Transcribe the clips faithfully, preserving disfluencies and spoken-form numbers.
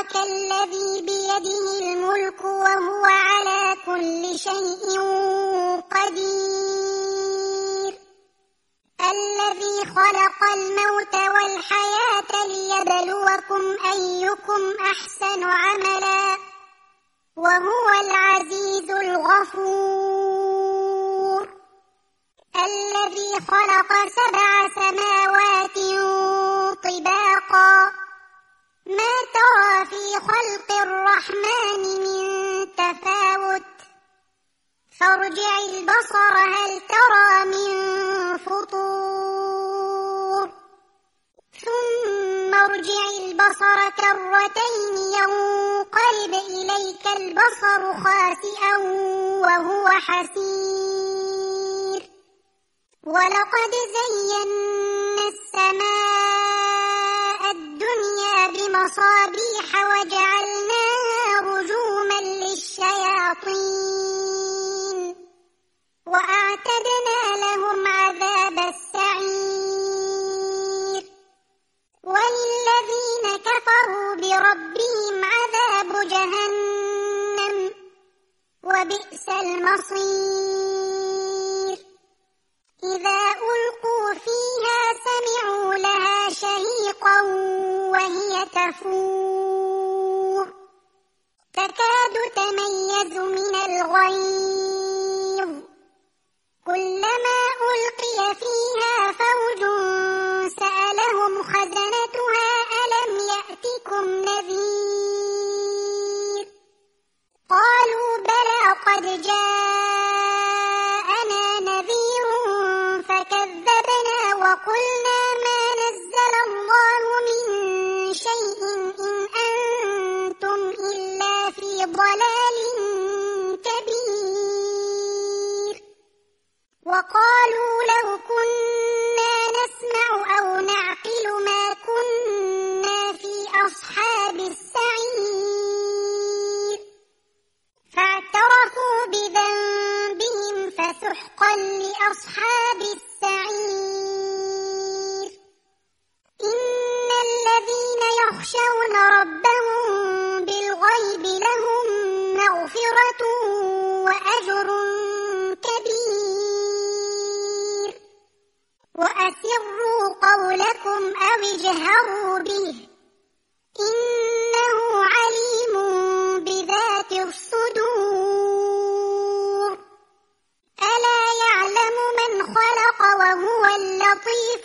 تبارك الذي بيده الملك وهو على كل شيء قدير الذي خلق الموت والحياة ليبلوكم أيكم أحسن عملا وهو العزيز الغفور الذي خلق سبع سماوات طباقا ما ترى في خلق الرحمن من تفاوت فارجع البصر هل ترى من فطور ثم ارجع البصر كرتين ينقلب إليك البصر خاسئا وهو حسير ولقد زينا السماء الدنيا بمصابيح وجعلناها رجوما للشياطين وأعتدنا لهم عذاب السعير وللذين كفروا بربهم عذاب جهنم وبئس المصير إذا ألقوا فيها سمعوا لها شهيقا وهي تفور تكاد تميز من الغيظ كلما ألقي فيها فوج سألهم خزنتها ألم يأتكم نذير قالوا بلى قد جاءنا نذير فكذبنا وقلنا ما نزل الله من شيء إن أنتم إلا في ضلال كبير وقالوا لو كنا نسمع أو نعقل ما كنا في أصحاب السعير فاعترفوا بذنبهم فسحقا لأصحاب السعير إن الذين يخشون ربهم بالغيب لهم مغفرة وأجر كبير وأسروا قولكم أو اجهروا به إنه عليم بذات الصدور ألا يعلم من خلق وهو اللطيف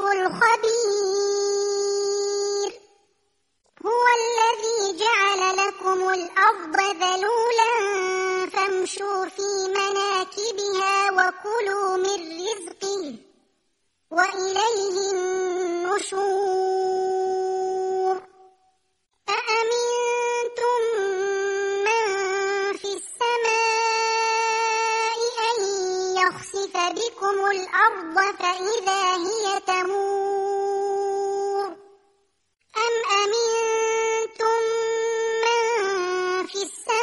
الخبير هو الذي جعل لكم الأرض ذلولا فامشوا في مناكبها وكلوا من رزقه وإليه النشور أأمنتم من في السماء أن يخسف بكم الأرض فإذا هي تمور أم أمنتم من في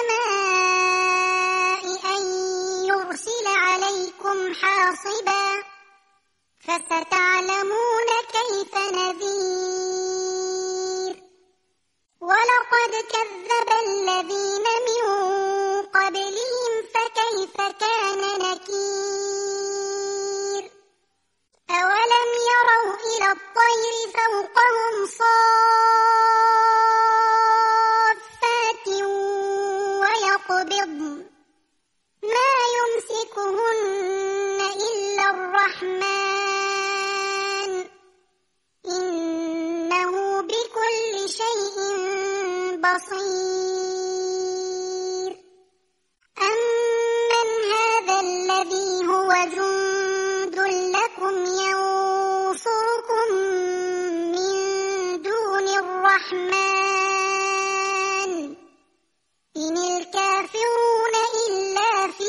السماء أن يرسل عليكم حاصبا فستعلمون كيف نذير ولقد كذب الذين من قبلهم فكيف كان نكير أولم يروا إلى الطير فوقهم صافات ويقبضن ما يمسكهن إلا الرحمن إنه بكل شيء بصير أمن هذا الذي هو جند لكم ينصركم من دون الرحمن إن الكافرون إلا في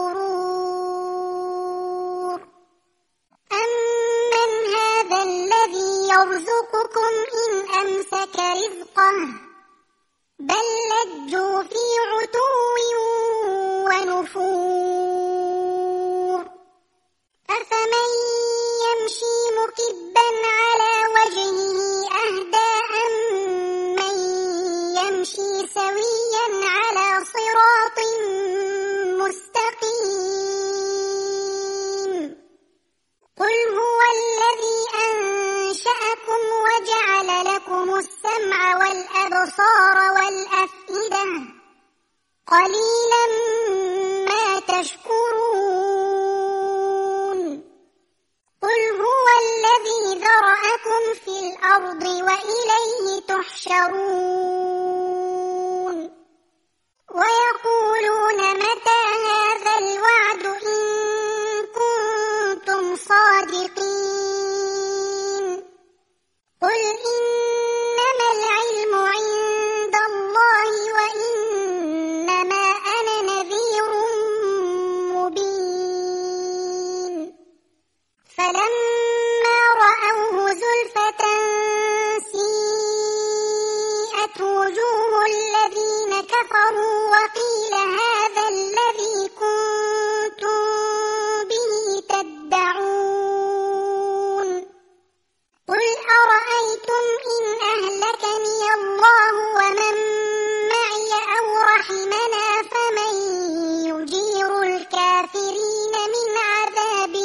غرور أمن هذا الذي يرزقكم إن أمسك رزقه بل لجوا في عتو ونفور أفمن يمشي مكبا على وجهه أهدى أم من يمشي سويا على صراط مستقيم. قل هو الذي أنشأكم وجعل لكم السمع والأبصار والأفئدة قليلا ما تشكرون. قل هو الذي ذرأكم في الأرض وإليه تحشرون. ويقولون متى هذا الوعد إن كنتم صادقين. قل إنما العلم عند الله وإنما أنا نذير مبين. فلما رأوه زلفة سيئت وجوه الذين كفروا وقيل هذا الذي كنتم به تدعون. قل أرأيتم إن أهلكني الله ومن معي أو رحمنا فمن يجير الكافرين من عذاب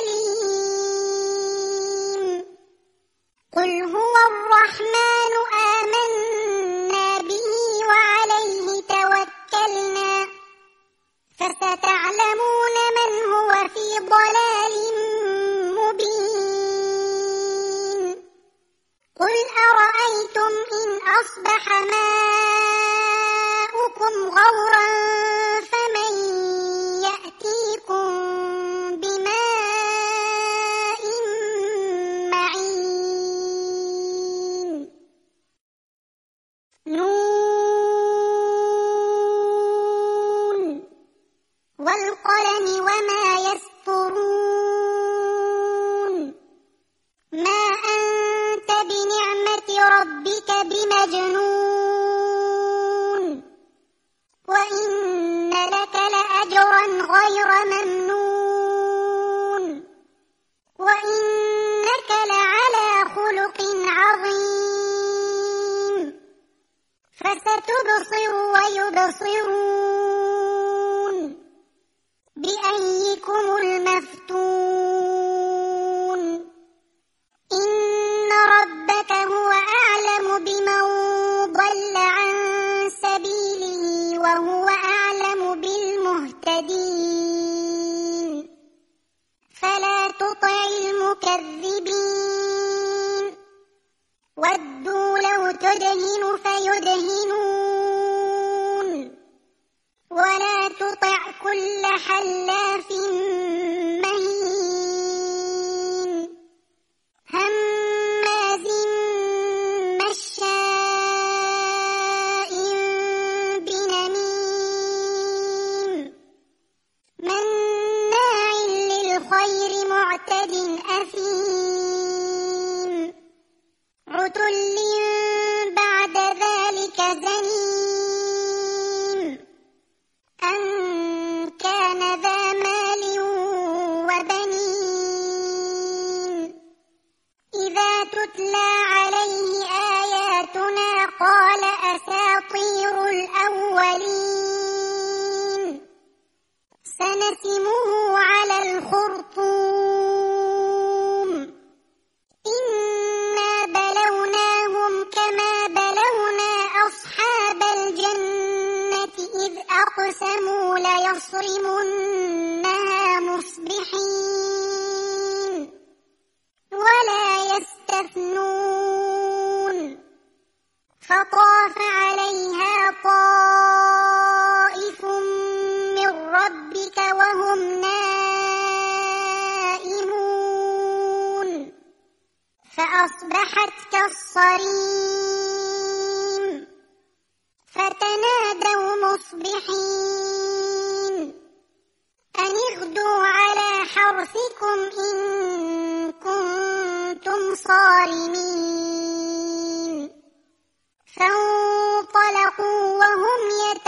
أليم. قل هو الرحمن آمنا به وعليه توكلنا فستعلمون من هو في ضلال مبين. قل أرأيتم إن أصبح ماؤكم غورا فمن يأتيكم بماء معين. نون والقلم وما يسطرون. ما أنت بنعمة ربك بمجنون. وإن لك لأجرا غير ممنون. وإنك لعلى خلق عظيم. فستبصر ويبصرون بأيكم المفتون. إن ربك هو أعلم بمن ضل عن سبيله وهو أعلم بالمهتدين. فلا تطع المكذبين ودوا لو تدهن فيدهنون. ولا تطع كل حلاف مهين هماز مشاء بنميم مناع للخير معتد أثيم عتل بعد ذلك زنيم أن كان ذا مال وبنين. إذا تتلى عليه آياتنا قال أساطير الأولين. سنسمه على الخرطوم. إنا بلوناهم كما بلونا أصحاب الجنة إذ أقسموا ليصرمنها مصبحين ولا يستثنون. فطاف عليها طائف من ربك وهم نائمون فأصبحت كالصريم. فتنادوا مصبحين أن اغدوا على حرثكم إن كنتم صارمين. فانطلقوا وهم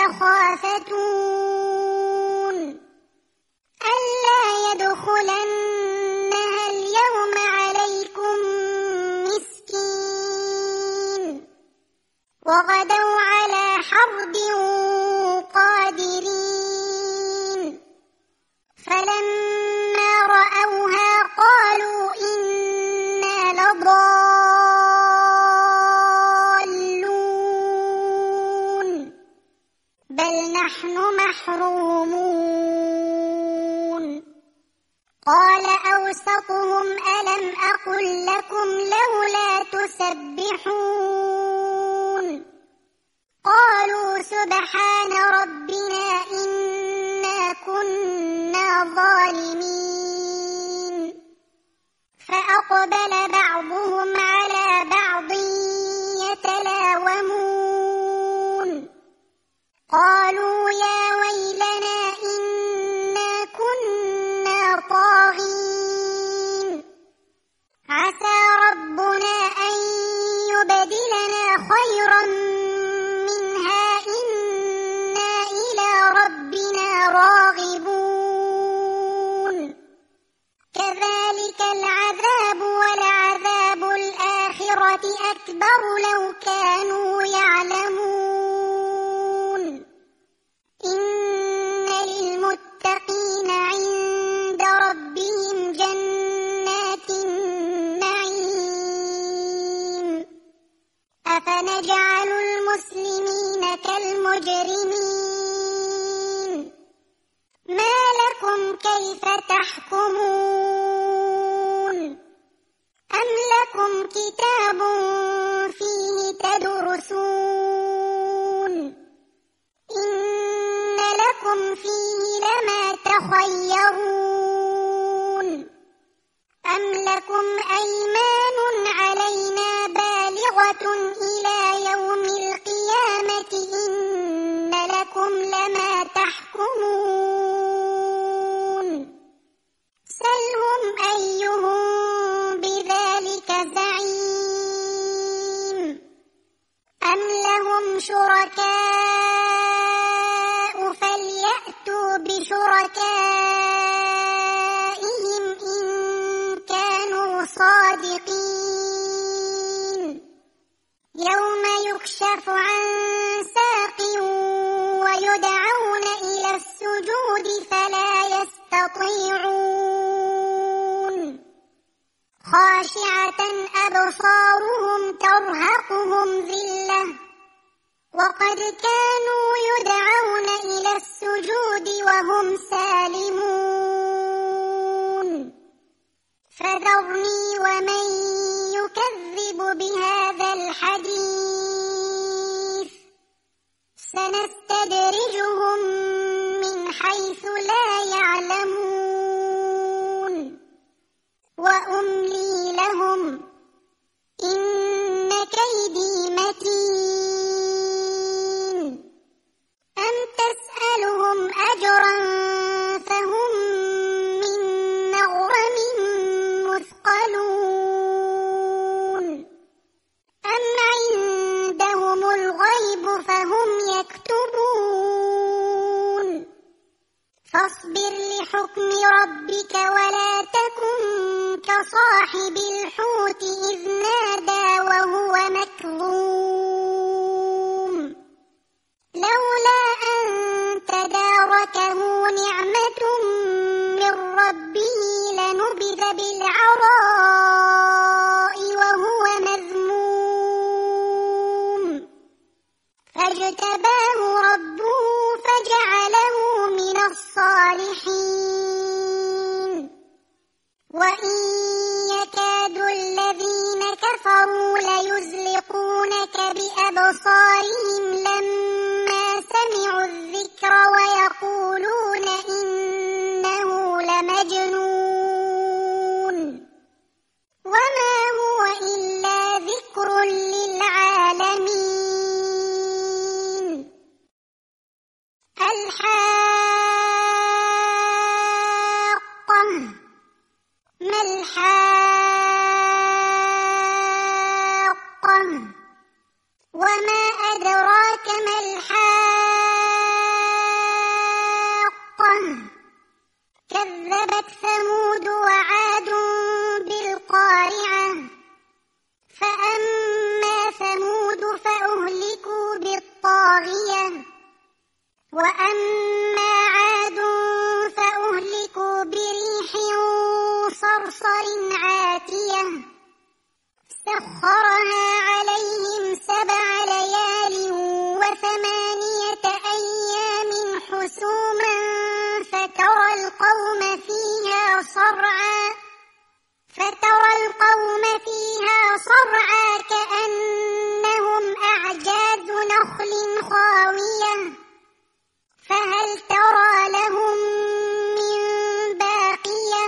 يتخافتون ألا يدخلنها اليوم عليكم مسكين. وغدوا على حرث حرب قادرين فلما رأوها قالوا إنا لضالون بل نحن محرومون قال أوسطهم ألم أقل لكم لولا تسبحون قالوا سبحان ربنا إنا كنا ظالمين فأقبل بعضهم على بعض يتلاومون قالوا يا ويلنا إنا كنا طاغين عسى ربنا أن يبدلنا خيرا منها إنا إلى ربنا راغبون كذلك العذاب ولعذاب الآخرة أكبر لو كانوا يعلمون إن للمتقين عند ربهم جنات النعيم أفنجعل المسلمين كالمجرمين ما لكم كيف تحكمون أم لكم كتاب فيه تدرسون إن لكم فيه لما تخيرون أم لكم أيمان علينا بالغة إلى يوم القيامة إن لكم لما تحكمون سلهم أيهم بذلك زعيم أم لهم شركاء فليأتوا بشركائهم إن كانوا صادقين يوم يكشف عن ساق ويدعون إلى السجود فلا يستطيعون خاشعة أبصارهم ترهقهم ذلة وقد كانوا يدعون إلى السجود وهم سالمون فذرني ومن يكذب بهذا الحديث سنستدرجهم من حيث لا يعلمون وأملي لهم إن كيدي متين أم تسألهم أجرا فهم من مغرم مثقلون أم عندهم الغيب فهم يكتبون فاصبر لحكم ربك ولا تكن كصاحب الحوت إذ نادى وهو مكظوم لولا أن تداركه نعمة من ربه لنبذ بالعراء وهو مذموم فاجتباه ربه فجعله من الصالحين وإن يكاد الذين كفروا ليزلقونك بأبصارهم لما سمعوا الذكر ويقولون إنه لمجنون وما هو إلا ذكر للعالمين الحاقة ما الحاقة وما أدراك ما الحاقة سخرها عليهم سبع ليال وثمانية أيام حسوما فترى القوم فيها صرعى فترى القوم فيها صرعى كأنهم أعجاز نخل خاوية فهل ترى لهم من باقية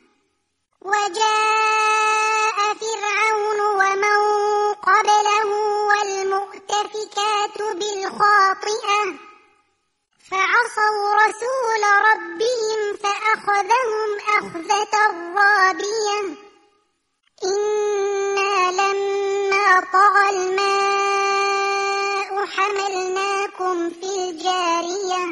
وجاء فرعون ومن قبله والمؤتفكات بالخاطئة فعصوا رسول ربهم فأخذهم أخذة رابية إنا لما طغى الماء حملناكم في الجارية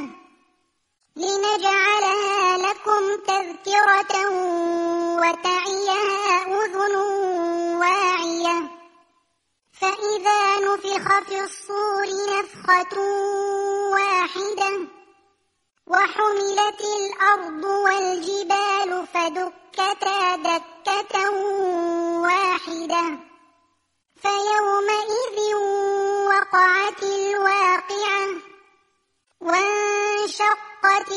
لنجعلها لكم تذكرة وتعيها أذن واعية فإذا نفخ في الصور نفخة واحدة وحملت الأرض والجبال فدكتا دكة واحدة فيومئذ وقعت الواقعة وانشقت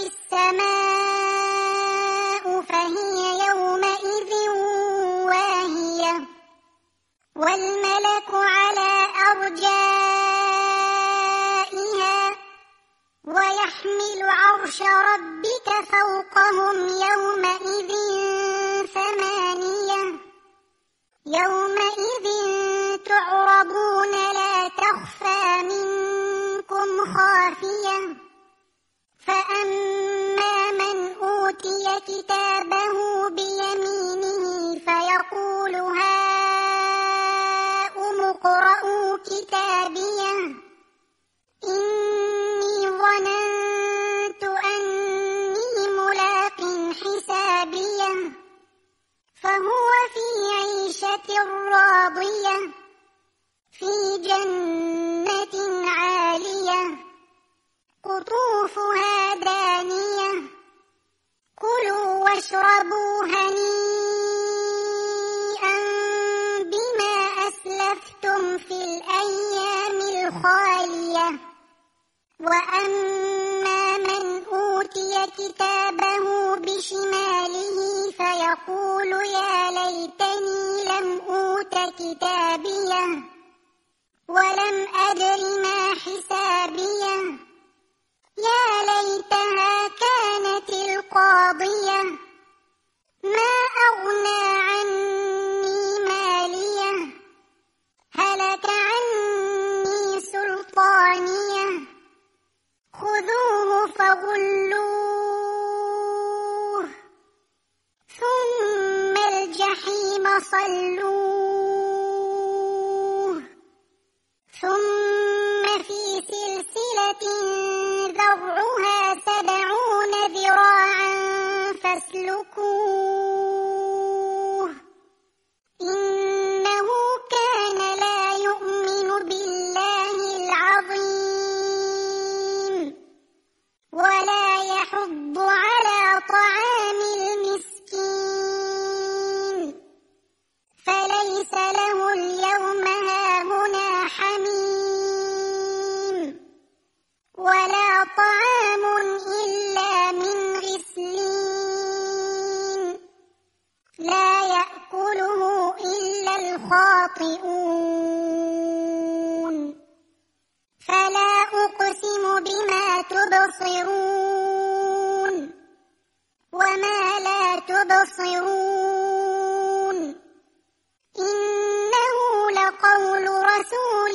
السماء فهي يومئذ واهية والملك على أرجائها ويحمل عرش ربك فوقهم يومئذ ثمانية يومئذ تعرضون لا تخفى منكم خافية فأما من أوتي كتابه بيمينه فيقول هاؤم اقرءوا كتابيه إني ظننت أني ملاق حسابيه فهو في عيشة راضية في جنة عالية قطوفها دانية كلوا واشربوا هنيئا بما أسلفتم في الأيام الخالية وأما من أوتي كتابه بشماله فيقول يا ليتني لم أوت كتابيه ولم أدر ما حسابيه يا ليتها كانت القاضية ما أغنى عني ماليه هلك عني سلطانيه خذوه فغلوه ثم الجحيم صلوه ثم في سلسلة ذرعها سبعون ذراعا فاسلكوه إنه كان لا يؤمن بالله العظيم ولا يحض على طعام المسكين فليس له اليوم هاهنا حميم ولا طعام إلا من غسلين لا يأكله إلا الخاطئون فلا أقسم بما تبصرون وما لا تبصرون إنه لقول رسول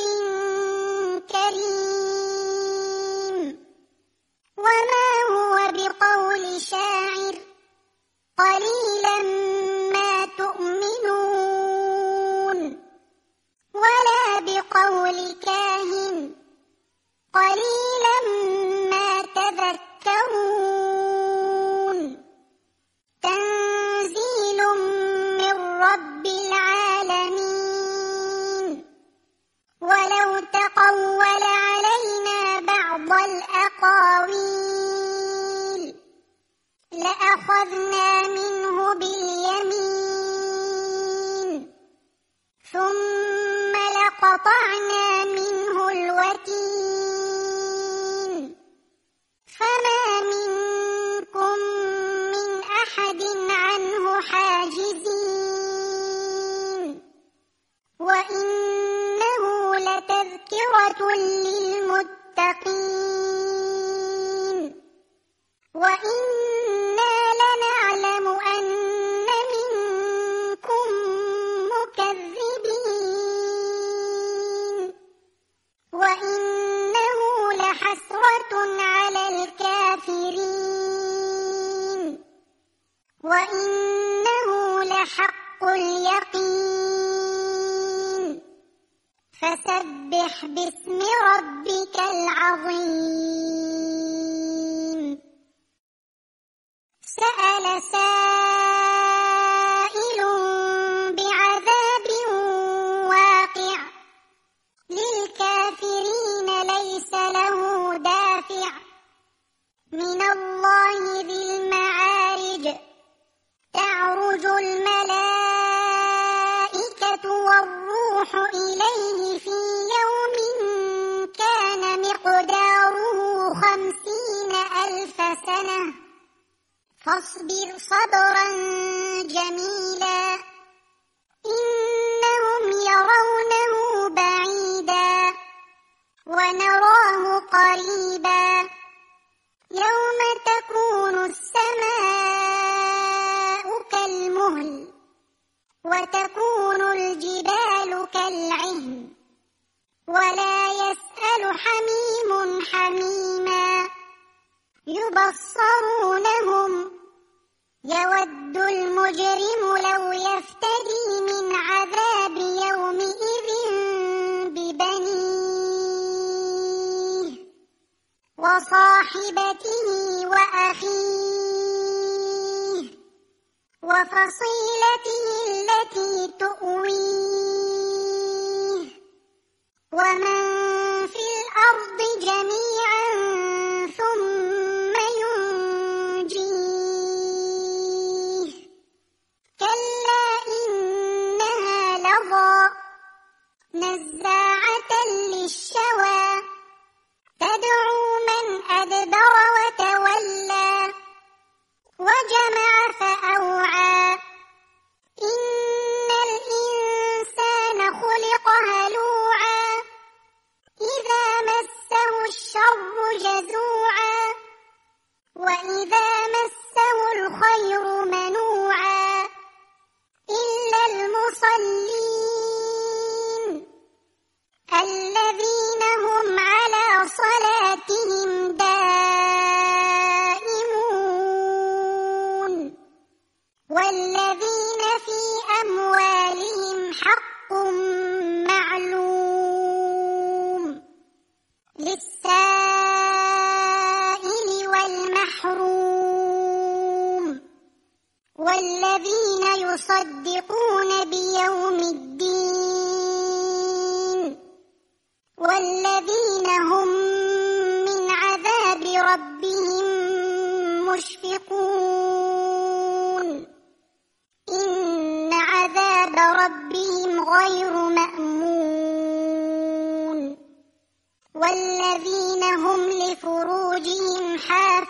كريم وما هو بقول شاعر قليلا ما تؤمنون ولا بقول كاهن قليلا ما تذكرون تنزيل على الكافرين وإنه لحق اليقين فسبح باسم ربك العظيم سأل سائل بعذاب واقع للكافرين ليس له دافع من الله ذي المعارج تعرج الملائكة والروح إليه في يوم كان مقداره خمسين ألف سنة فاصبر صبرا جميلا إنهم يرونه بعيدا ونراه قريبا يوم تكون السماء كالمهل وتكون الجبال كالعهن ولا يسأل حميم حميما يبصرونهم يود المجرم لو يفتدي من عذاب يومئذ ببنيه وصاحبته وأخيه وفصيلته التي تؤويه ومن في الأرض جميعا ثم ينجيه كلا إنها لظى نزاعة للشوى تدعو من أدبر وتولى وجمع فأوعى إن الإنسان خلق هلوعا إذا مسه الشر جزوعا وإذا مسه الخير منوعا إلا المصلين الذين هم على صلاتهم دائمون والذين في أموالهم حق معلوم للسائل والمحروم والذين يصدقون بيوم الدين والذين هم من عذاب ربهم مشفقون إن عذاب ربهم غير مأمون والذين هم لفروجهم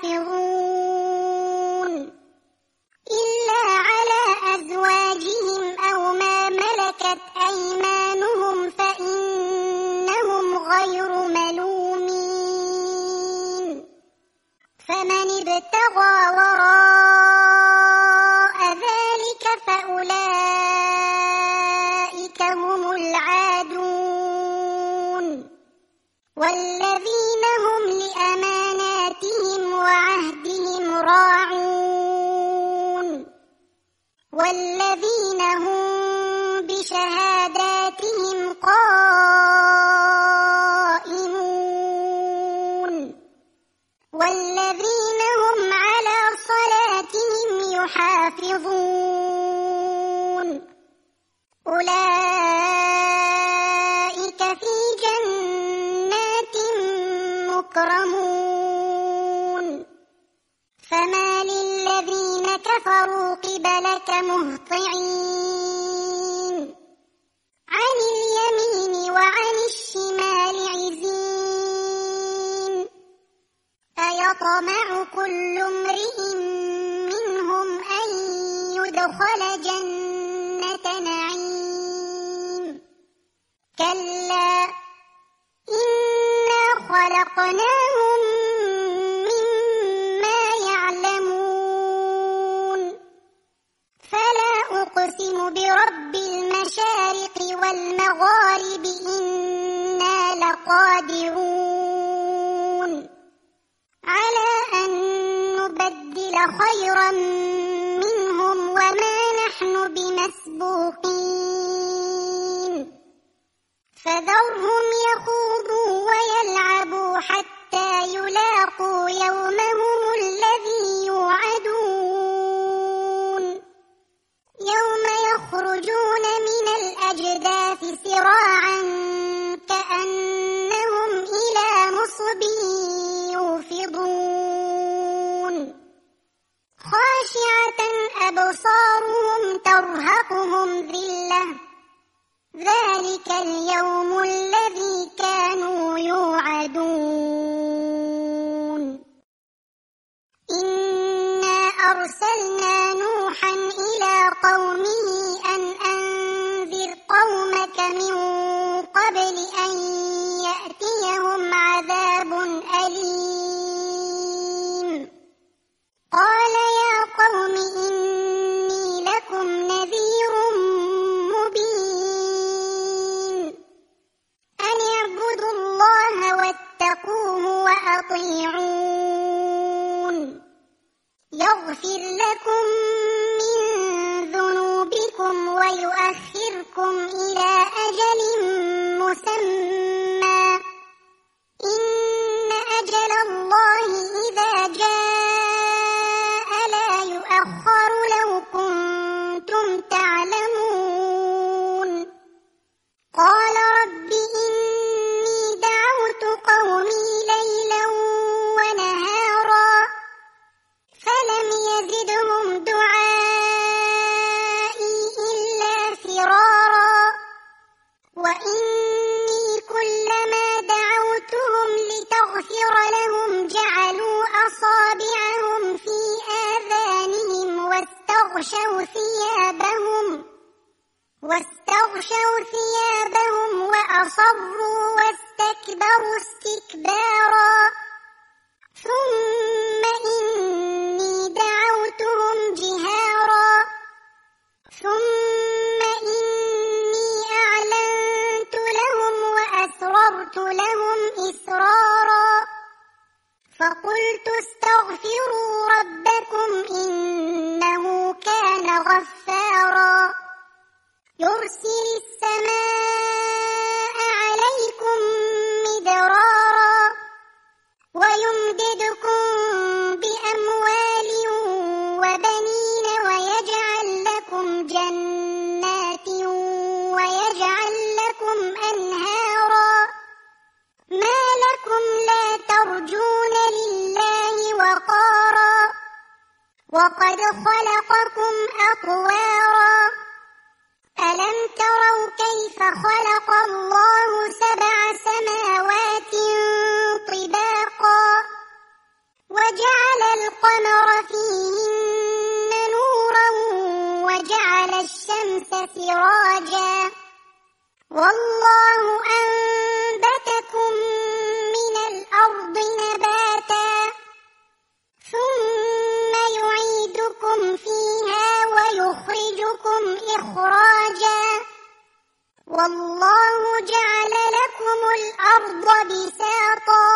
حافظون إلا على أزواجهم أو ما ملكت أيمانهم فإنهم غير ملومين فمن ابتغى وراء ذلك فأولئك هم العادون والذين هم لأماناتهم وعهدهم راعون والذين هم بشهاداتهم قائمون والذين هم على صلاتهم يحافظون أولئك في جنات مكرمون فما للذين كفروا قبلك مهطعين عن اليمين وعن الشمال عزين أيطمع كل امرئ منهم أن يدخل جنة نعيم كلا إنا خلقناهم مما يعلمون فلا أقسم برب المشارق والمغارب إنا لقادرون خيرا منهم وما نحن بمسبوقين فذرهم يخوضوا ويلعبوا حتى يلاقوا يومهم الذي يوعدون يوم يخرجون من الأجداث سراعا كأنهم إلى نصب يوفضون خاشعة أبصارهم ترهقهم ذلة ذلك اليوم الذي كانوا يوعدون إنا أرسلنا نوحا إلى قومه أن أنذر قومك من قبل أن يأتيهم عذاب أليم قال يا قوم إني لكم نذير مبين أن اعبدوا الله واتقوه وأطيعون يغفر لكم من ذنوبكم ويؤخركم إلى أجل مسمى إن أجل الله إذا جاء لا يؤخر لو كنتم تعلمون قال رب إني دعوت قومي ليلا ونهارا فلم يزدهم دعائي إلا فرارا وإني كلما دعوتهم لتغفر لهم جعلوا أصابعهم في آذانهم واستغشوا ثيابهم واستغشوا ثيابهم وأصروا واستكبروا استكبارا ثم إني دعوتهم جهارا ثم إني أعلنت لهم وأسررت لهم إسرارا فقلت استغفروا ربكم إنه كان غفارا يرسل السماء عليكم مدرارا ويمددكم بأموال وبنين ويجعل لكم جنات ويجعل لكم أنهارا ما لكم لا ترجون لله وقارا وقد خلقكم أطوارا ألم تروا كيف خلق الله سبع سماوات طباقا وجعل القمر فيهن نورا وجعل الشمس سراجا والله أنبتكم من الأرض نباتا ثم يعيدكم فيها ويخرجكم إخراجا والله جعل لكم الأرض بساطا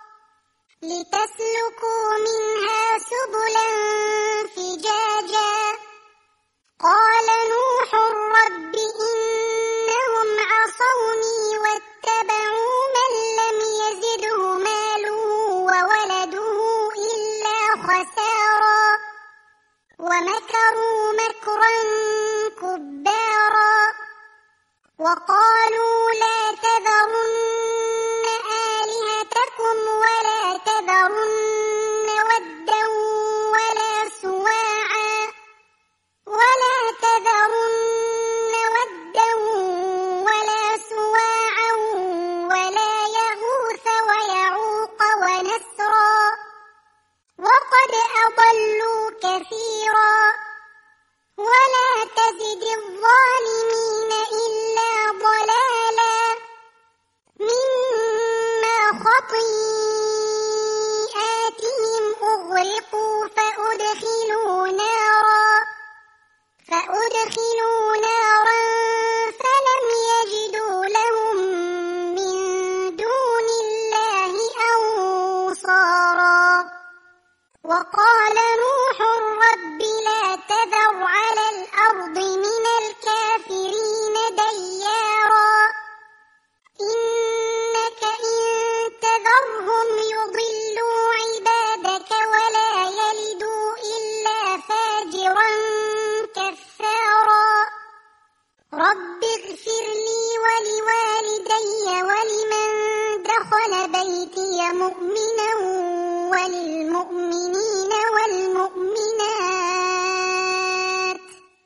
لتسلكوا منها سبلا فجاجا قال نوح رب إنهم عصوني واتبعوا من لم يزده ماله وولده إلا خسارا ومكروا مكرا كبارا وقالوا لا تذرن آلهتكم ولا تذرن ودا ولا سواعا ولا تذرن ودا ولا سواعا ولا يغوث ويعوق ونسرا وقد أضلوا كثيرا ولا تزد الظالمين إلا ضلالا مما خطيئاتهم أغرقوا فأدخلوا نارا فأدخلوا نارا فلم يجدوا لهم من دون الله أنصارا وقال نوح رب لا تذر على الأرض من الكافرين ديارا إنك إن تذرهم يضلوا عبادك ولا يلدوا إلا فاجرا كفارا رب اغفر لي ولوالدي ولمن دخل بيتي مؤمنا وللمؤمنين والمؤمنات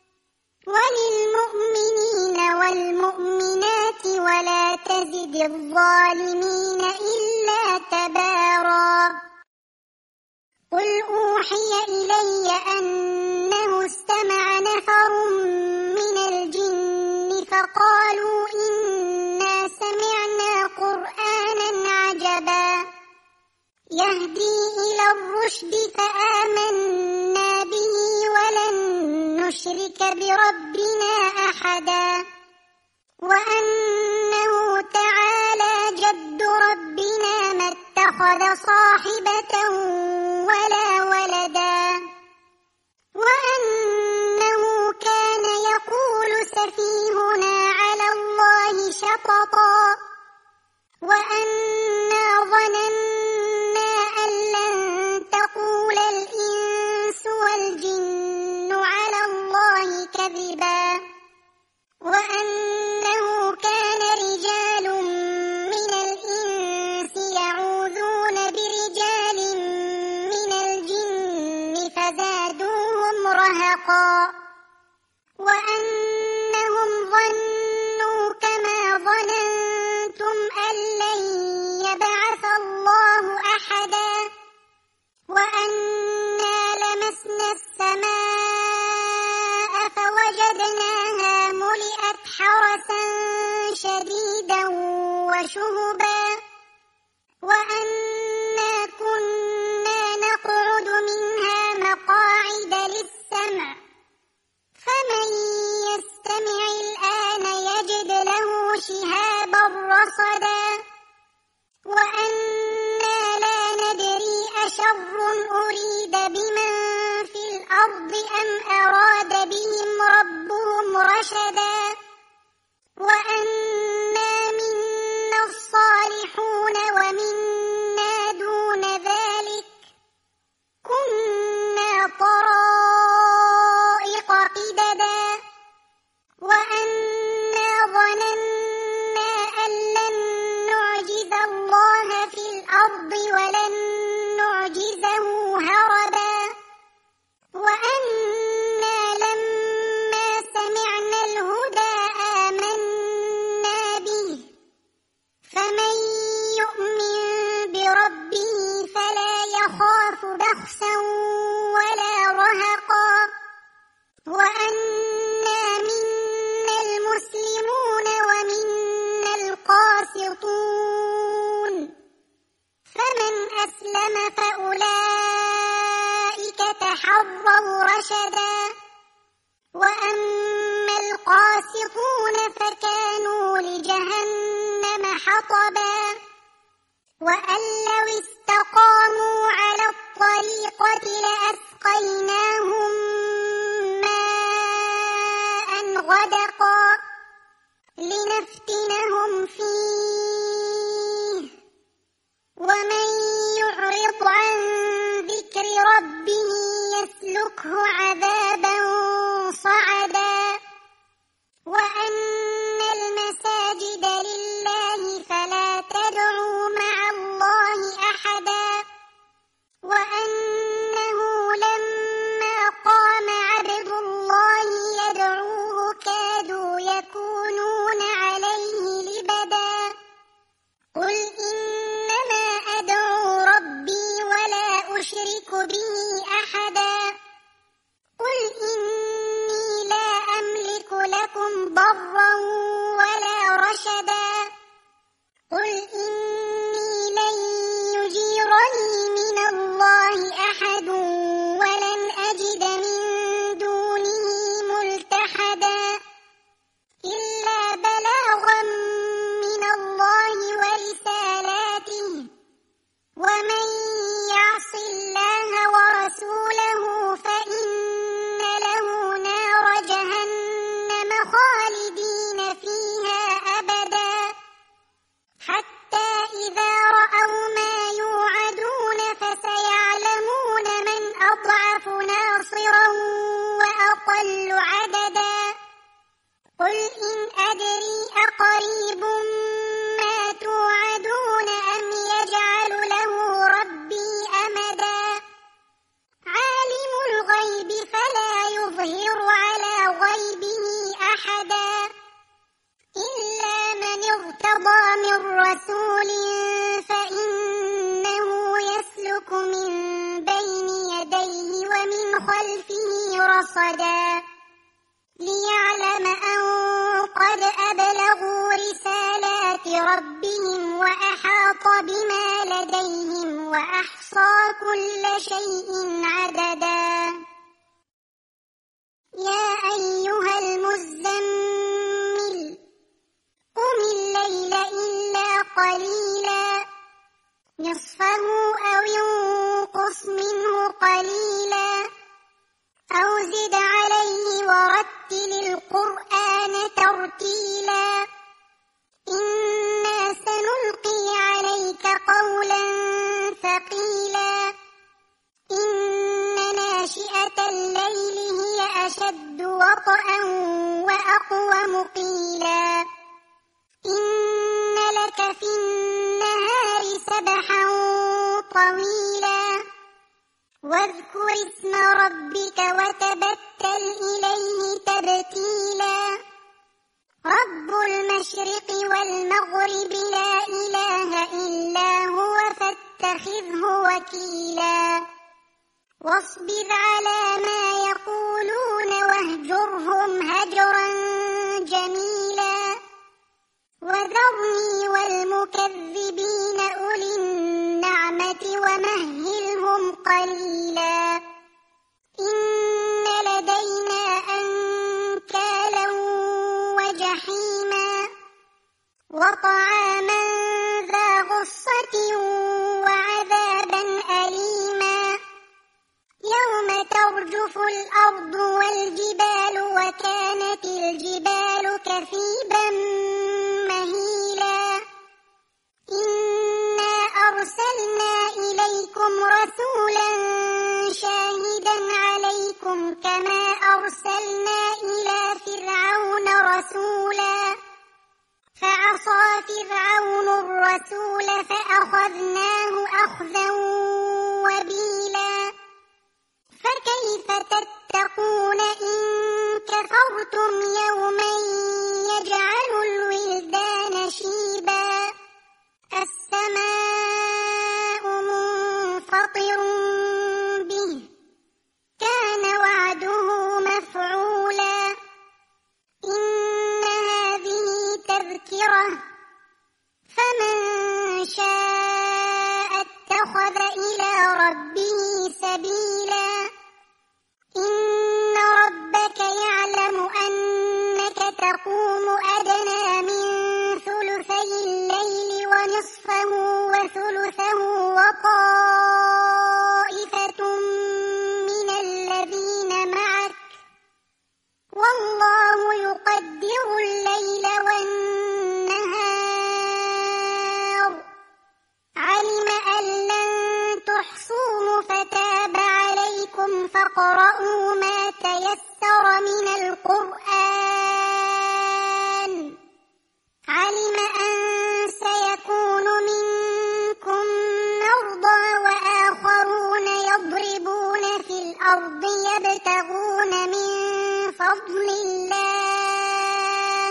وللمؤمنين والمؤمنات ولا تزد الظالمين إلا تبارا قل أوحي إلي أنه استمع نفر من الجن فقالوا إنا سمعنا قرآنا عجبا يهدي إلى الرشد فآمنا به ولن نشرك بربنا أحدا وأنه تعالى جد ربنا ما اتخذ صاحبة ولا ولدا وأنه كان يقول سفيهنا على الله شططا وأنا ظننا أن لن تقول الإنس والجن على الله كذبا وأنه كان رجال من الإنس يعوذون برجال من الجن فزادوهم رهقا وأنهم ظنوا كما ظننتم أن لن يبعث الله أحدا وأنا لمسنا السماء فوجدناها ملئت حرسا شديدا وشهبا وأنا كنا نقعد منها مقاعد للسمع فمن يستمع الآن يجد له شهابا رصدا وأنا لا ندري أشر أريد بمن في الأرض أم أراد بهم ربهم رشدا وأنا منا الصالحون ومنا دون ذلك كنا طرائق قددا وأنا ظننا أن لن نعجز الله في الأرض ولن نعجزه هربا وأنا لما سمعنا الهدى آمنا به فمن يؤمن بربه فلا يخاف بخسا ولا رهقا وأنا منا المسلمون ومنا القاسطون فمن أسلم فأولئك تحروا رشدا وأما القاسطون فكانوا لجهنم حطبا وأن لو استقاموا على الطريقة لأسقيناهم ماء غدقا لنفتنهم فيه ومن يعرض عن ذكر ربه يسلكه عذابا صعدا وأن المساجد لله فلا تدعوا مع الله أحدا وأنه لما قام عبد الله يدعوه كادوا يكونون عليه لبدا قل إنما أدعو ربي ولا أشرك به أحدا قل إن رصدا ليعلم أن قد أبلغوا رسالات ربهم وأحاط بما لديهم وأحصى كل شيء عددا يا أيها المزمل قم الليل إلا قليلا نصفه أو ينقص منه قليلا أو زد عليه ورتل القرآن ترتيلا إنا سنلقي عليك قولا ثقيلا إن ناشئة الليل هي أشد وطئا وأقوم قيلا إن لك في النهار سبحا طويلا واذكر اسم ربك وتبتل إليه تبتيلا رب المشرق والمغرب لا إله إلا هو فاتخذه وكيلا واصبر على ما يقولون واهجرهم هجرا جميلا وذرني والمكذبين أولي النعمة ومهلهم قليلا إن لدينا أنكالا وجحيما وطعاما ذا غصة وعذابا أليما يوم ترجف الأرض والجبال وكانت الجبال كثيبا مهيلا إنا أرسلنا إليكم رسولا شاهدا عليكم كما أرسلنا إلى فرعون رسولا فعصى فرعون الرسول فأخذناه أخذا وبيلا فكيف تتقون إن كفرتم يوما يجعل الولدان شيبا السماء منفطر به كان وعده مفعولا إن هذه تذكرة فمن شاء اتخذ إلى ربه سبيلا إن ربك يعلم أنك تقوم أدنى من ثلثي الليل ونصفه وثلثه وطائفة من الذين معك والله يقدر الليل والنهار علم أن لن تحصوه فتاب عليكم فاقرؤوا ما تيسر من القرآن علم أن سيكون منكم مرضى وآخرون يضربون في الأرض يبتغون من فضل الله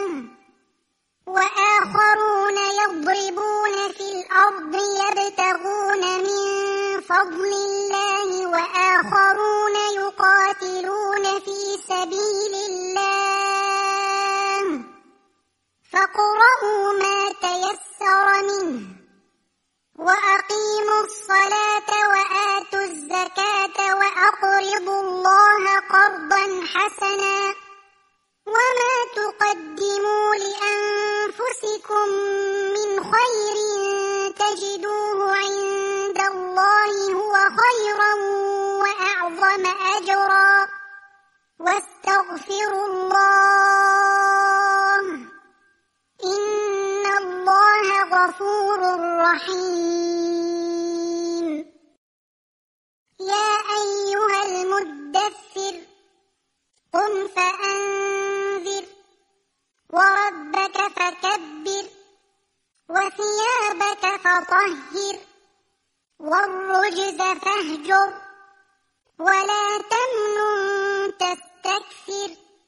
وآخرون يضربون في الأرض يبتغون من فضل الله وآخرون يقاتلون في سبيل الله فاقرؤوا ما تيسر منه وأقيموا الصلاة وآتوا الزكاة وأقرضوا الله قرضا حسنا وما تقدموا لأنفسكم من خير تجدوه عند الله هو خيرا وأعظم أجرا واستغفروا الله إن الله غفور رحيم يا أيها المدثر قم فأنذر وربك فكبر وثيابك فطهر والرجز فاهجر ولا تمنن تستكثر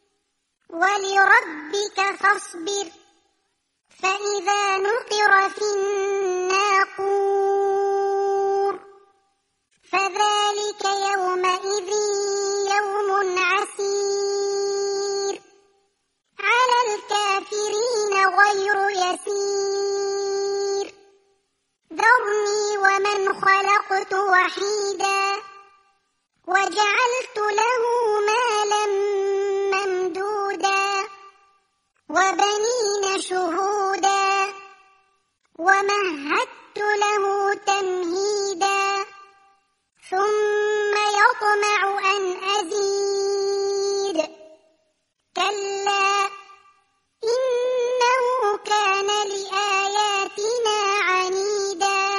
ولربك فاصبر فإذا نقر في الناقور فذلك يومئذ يوم عسير وحيدا وجعلت له مالا ممدودا وبنين شهودا ومهدت له تمهيدا ثم يطمع أن أزيد كلا إنه كان لآياتنا عنيدا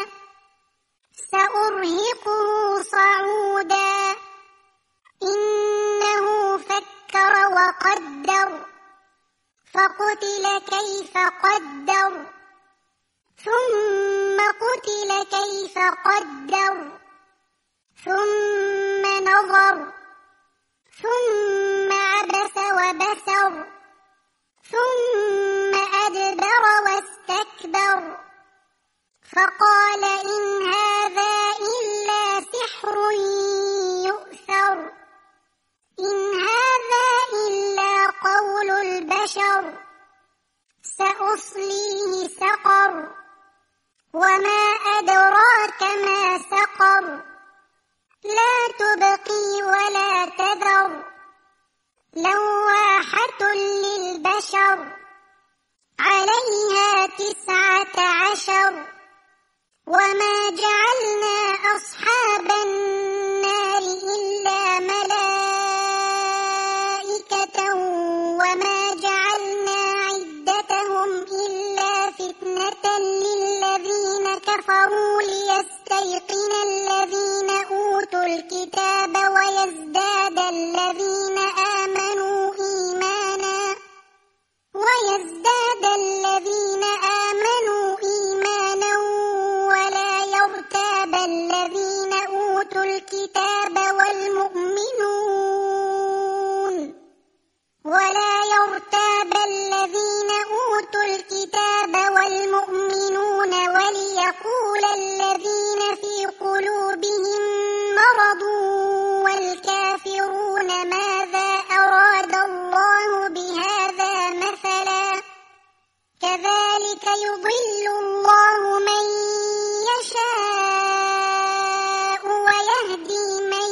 سأرهقه صعودا إنه فكر وقدر فقتل كيف قدر ثم قتل كيف قدر ثم نظر ثم عبس وبسر ثم أدبر واستكبر فقال إن هذا إلا سحر يؤثر إن هذا إلا قول البشر سأصليه سقر وما أدراك ما سقر لا تبقي ولا تذر لواحة للبشر عليها تسعة عشر وما جعلنا أصحاب النار إلا ملائكة وما جعلنا عدتهم إلا فتنة للذين كفروا ليستيقن الذين أوتوا الكتاب ويزداد الذين آمنوا إيمانا ويزداد الذين آمنوا إيمانا ولا يرتاب الذين أوتوا الكتاب والمؤمنون ولا يرتاب الذين أوتوا الكتاب والمؤمنون وليقول الذين في قلوبهم مرض والكافرون ماذا أراد الله بهذا مثلا كذلك يضل الله من يشاء ويهدي من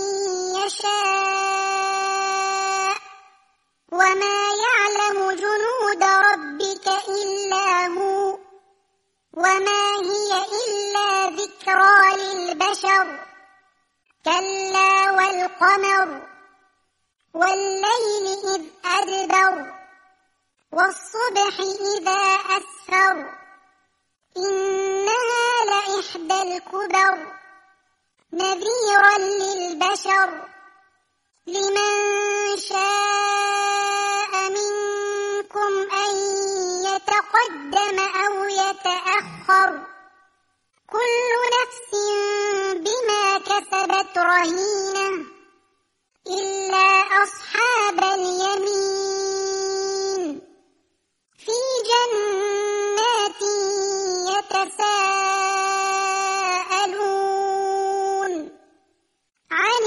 يشاء وما يعلم جنود ربك إلا هو وما هي إلا ذكرى للبشر كلا والقمر والليل إذ أدبر والصبح إذا أسفر إنها لإحدى الكبر نذيرا للبشر لمن شاء منكم أن يتقدم أو يتأخر كل نفس بما كسبت رهينة إلا أصحاب اليمين في جنات يتساءلون عن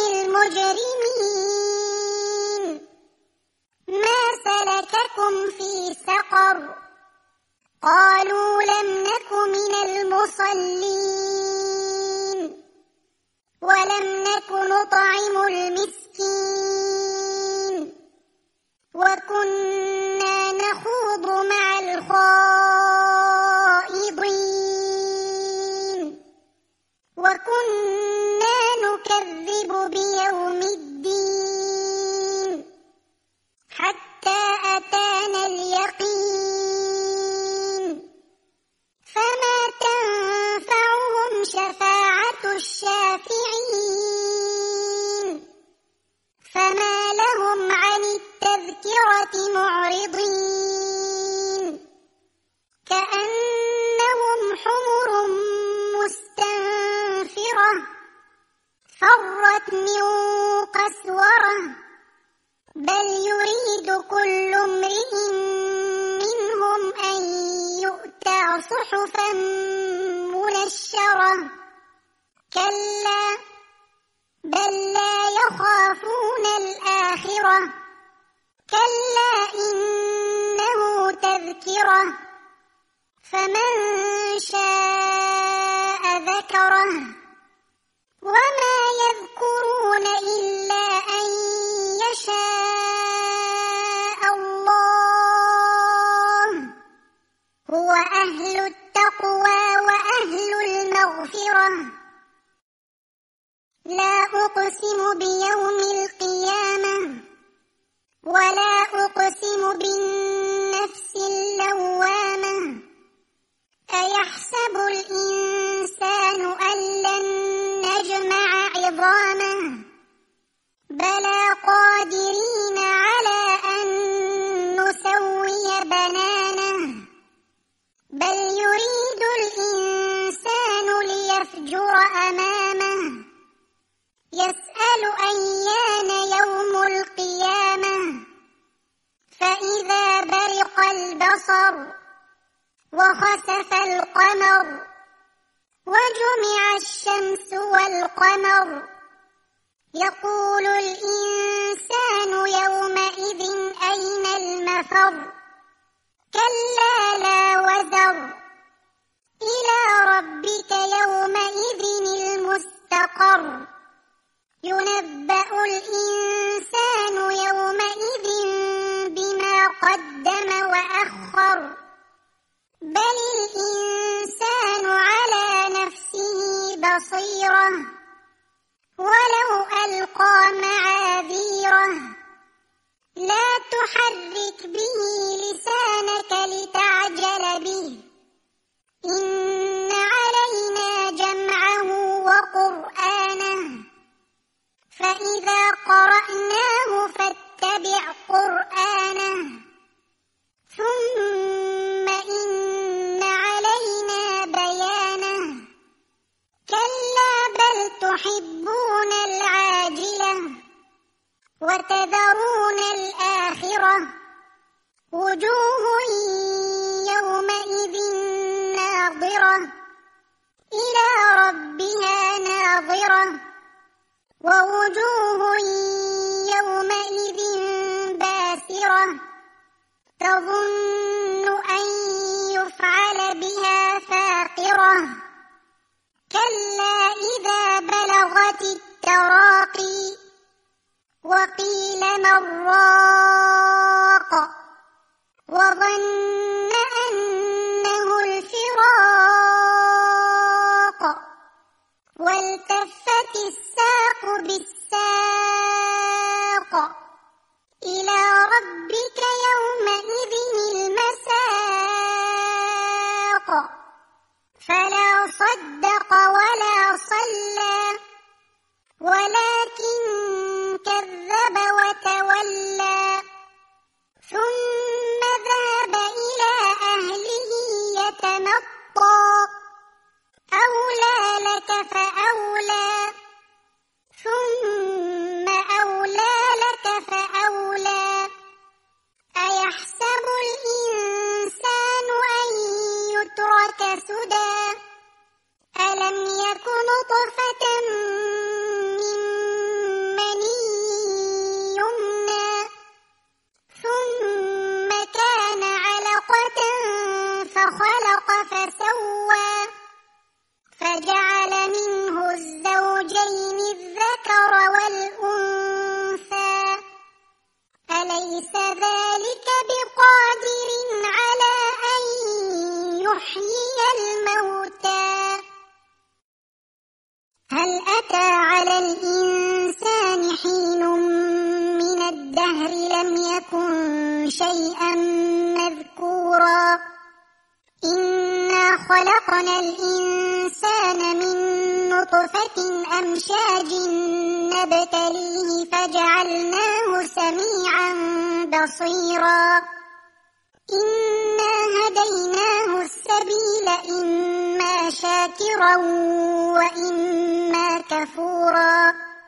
المجرمين ما سلككم في سقر قالوا لم نك من المصلين ولم نك نطعم المسكين وكنا نخوض مع الخائضين وكنا نكذب بيوم الدين حتى أتانا اليقين فما تنفعهم شفاعة الشافعين فما لهم عن التذكرة معرضين كأنهم حمر مستنفرة فرت من قسورة بل يريد كل امرئ منهم أن يؤتى صحفا منشرة كلا بل لا يخافون الآخرة كلا إنه تذكرة فمن شاء ذكره وما يذكرون إلا أن يشاء الله هو أهل التقوى وأهل المغفرة لا أقسم بيوم القيامة ولا أقسم بالنفس اللوامة أيحسب الإنسان أن لن نجمع عظامه بلى قادرين على أن نسوي بنانه بل يريد الإنسان ليفجر أمامه يسأل أيان يوم القيامة فإذا برق البصر وخسف القمر وجمع الشمس والقمر يقول الإنسان يومئذ أين المفر كلا لا وزر إلى ربك يومئذ المستقر ينبأ الإنسان يومئذ بما قدم وأخر بل الإنسان على نفسه بصيرة ولو ألقى معاذيره لا تحرك به لسانك لتعجل به إن علينا جمعه وقرآنه فإذا قرأناه فاتبع قرآنه ثم إن علينا بيانه كلا بل تحبون العاجلة وتذرون الآخرة وجوه يومئذ ناظرة إلى ربها ناظرة ووجوه يومئذ باسرة تظن أن يفعل بها فاقرة كلا إذا بلغت التراقي وقيل من راق وظن أنه الفراق والتفت الساق بالساق إلى ربك يومئذ المساق فلا صدق ولا صلى ولكن كذب وتولى ثم ذهب إلى أهله يتمطى أولى لك فأولى ثم أولى لك فأولى أيحسب الإنسان أن يترك سدى ألم يك نطفة من مني يمنى ثم كان علقة فخلق فسوى فجعل منه الزوجين الذكر والأنثى أليس ذلك بقادر على أن يحيي الموتى هل أتى على الإنسان حين من الدهر لم يكن شيئا مذكورا إنا خلقنا الإنسان من نطفة أمشاج نبتليه فجعلناه سميعا بصيرا إنا هديناه السبيل إما شاكرا وإما كفورا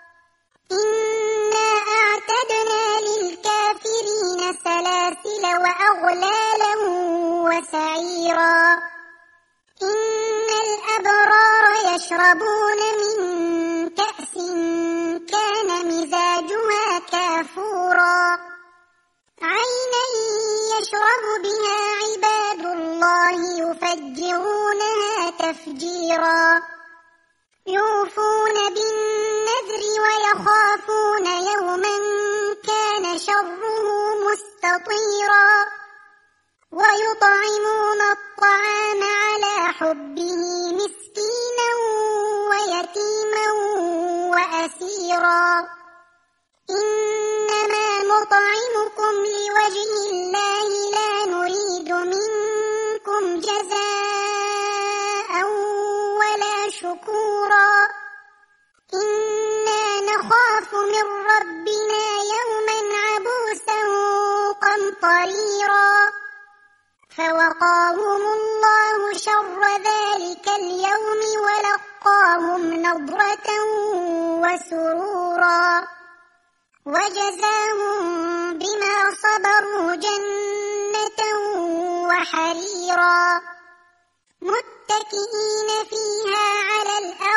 إنا أعتدنا للكافرين سلاسل وأغلالا وسعيرا إن الأبرار يشربون من كأس كان مزاجها كافورا عينا يشرب بها عباد الله يفجرونها تفجيرا يوفون بالنسبة فطيرا ويطعمون الطعام على حبه مسكينا ويتيما وأسيرا إنما نطعمكم لوجه الله لا نريد منكم جزاء ولا شكورا إنا نخاف من ربنا يوما عبوسا قمطريرا فوقاهم الله شر ذلك اليوم ولقاهم نضرة وسرورا وجزاهم بما صبروا جنة وحريرا متكئين فيها على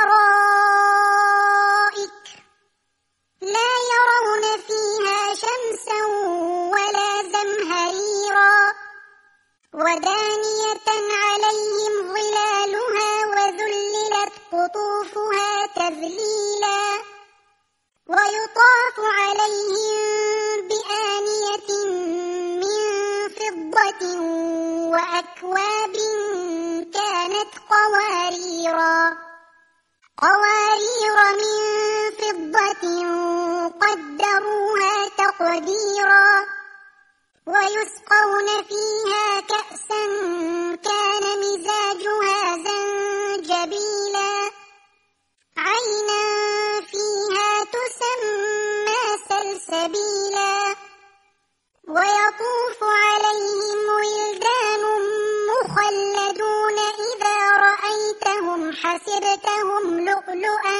الأرائك لا يرون فيها شمسا ولا زمهريرا ودانية عليهم ظلالها وذللت قطوفها تذليلا ويطاف عليهم بآنية من فضة وأكواب كانت قواريرا قوارير من فضة قدروها تقديرا ويسقون فيها كأسا كان مزاجها زنجبيلا عينا فيها تسمى سلسبيلا ويطوف عليهم ولدان مخلدون إذا رأيتهم حسبتهم لؤلؤا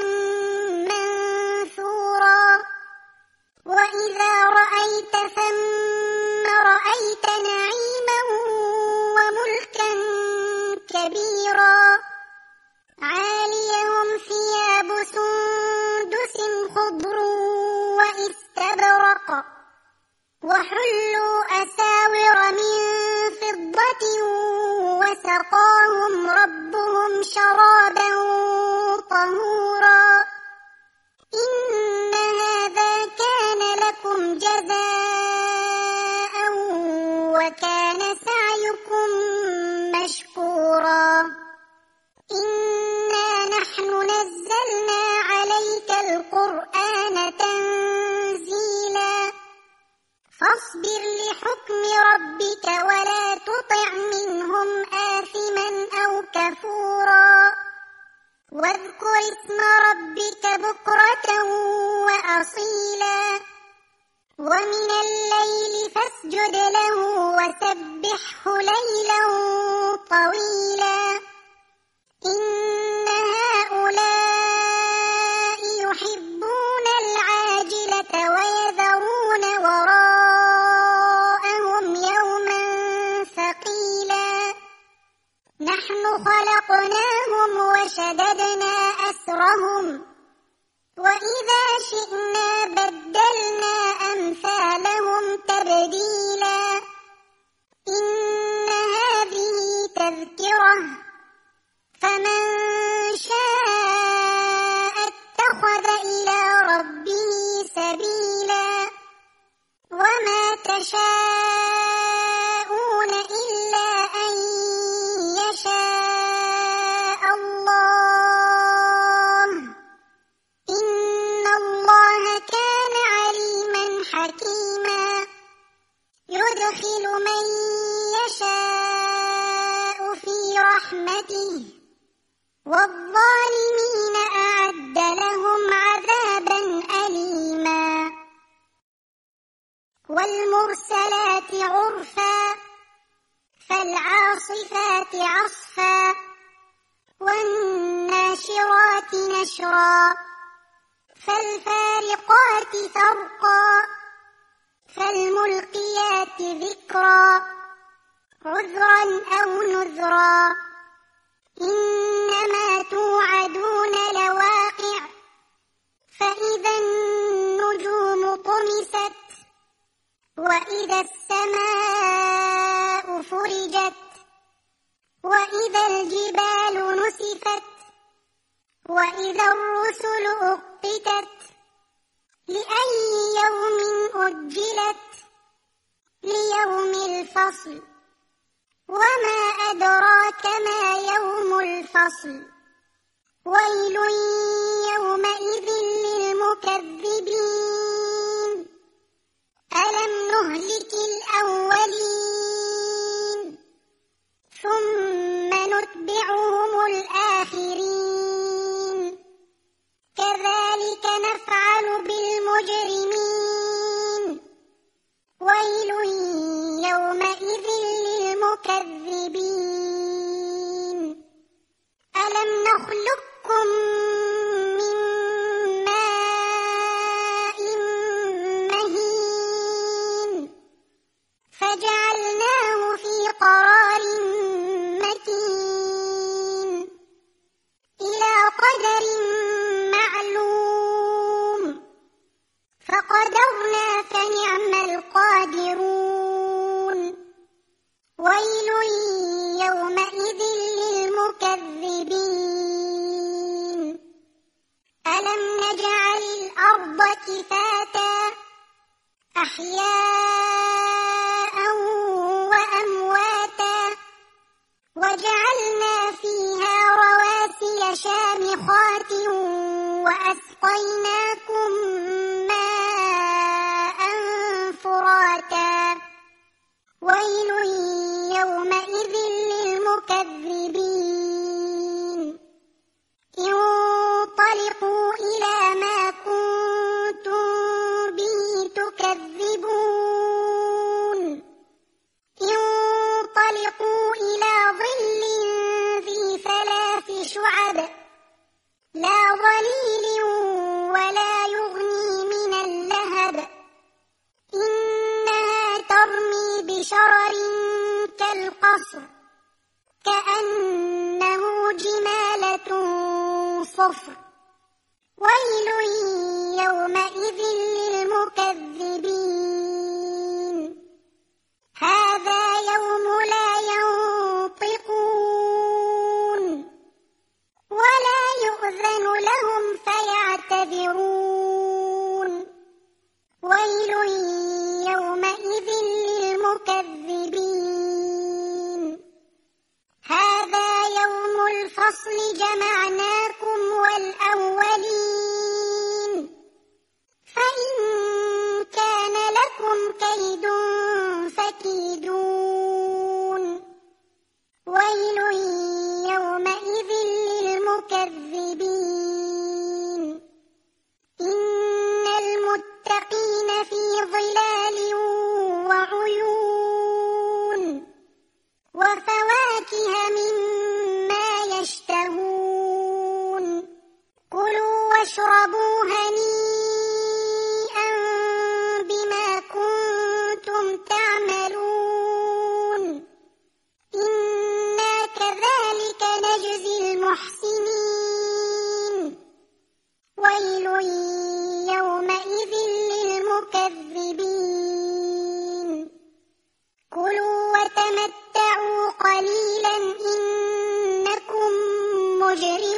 منثورا وإذا رأيت ثم رأيت نعيما وملكا كبيرا عاليهم ثياب سندس خضر واستبرق وحلوا أساور من فضة وسقاهم ربهم شرابا طهورا إن هذا كان لكم جزاء وكان سعيكم مشكورا إنا نحن نزلنا عليك القرآن تنزيلا فاصبر لحكم ربك ولا تطع منهم آثما أو كفورا واذكر اسم ربك بكرة وأصيلا ومن الليل فاسجد له وسبحه ليلا طويلا إن هؤلاء يحبون العاجلة ويذرون وراءهم يوما ثقيلا نحن خلقناهم وشددنا أسرهم وإذا شئنا بدلنا أمثالهم تبديلا إن هذه تذكرة فمن شاء اتخذ إلى ربه سبيلا وما تشاءون إلا أن يشاء الله إن الله كان عليما حكيما يدخل من يشاء في رحمته والظالمين أعد لهم عذابا أليما والمرسلات عرفا فالعاصفات عصفا والناشرات نشرا فالفارقات فرقا فالملقيات ذكرا عذرا أو نذرا إنما توعدون لواقع فإذا النجوم طمست وإذا السماء فرجت وإذا الجبال نسفت وإذا الرسل أقتت لأي يوم أجلت ليوم الفصل وما أدراك ما يوم الفصل ويل يومئذ للمكذبين ألم نهلك الأولين ثم نتبعهم الآخرين كذلك نفعل بالمجرمين ويل يومئذ للمكذبين ألم نخلقكم من ماء مهين فجعلناه في قرار مكين إلى قدر معلوم فقدرنا فنعم القادرون ويل يومئذ للمكذبين ألم نجعل الأرض كفاتا أحياء وأمواتا وجعلنا فيها رواسي شامخات وأسقيناكم ماء فراتا ويل يومئذ للمكذبين انطلقوا إلى ما كنتم به تكذبون انطلقوا إلى ظل ذي ثلاث شعب لا ظليل ولا يغني من اللهب إنها ترمي بشرر كالقصر كأنه جمالة صفر ويل يومئذ للمكذبين هذا يوم لا ينطقون ولا يؤذن لهم فيعتذرون ويل يومئذ للمكذبين هذا يوم الفصل جمعناكم والأولين فإن كان لكم كيد فكيدون ويل يومئذ للمكذبين إن المتقين في ظلال وعيون وفواكه مما يشتهون كلوا واشربوا هنيئا بما كنتم تعملون إنا كذلك نجزي المحسنين ويل يومئذ للمكذبين كلوا وتمتعوا قليلا إنكم مجرمون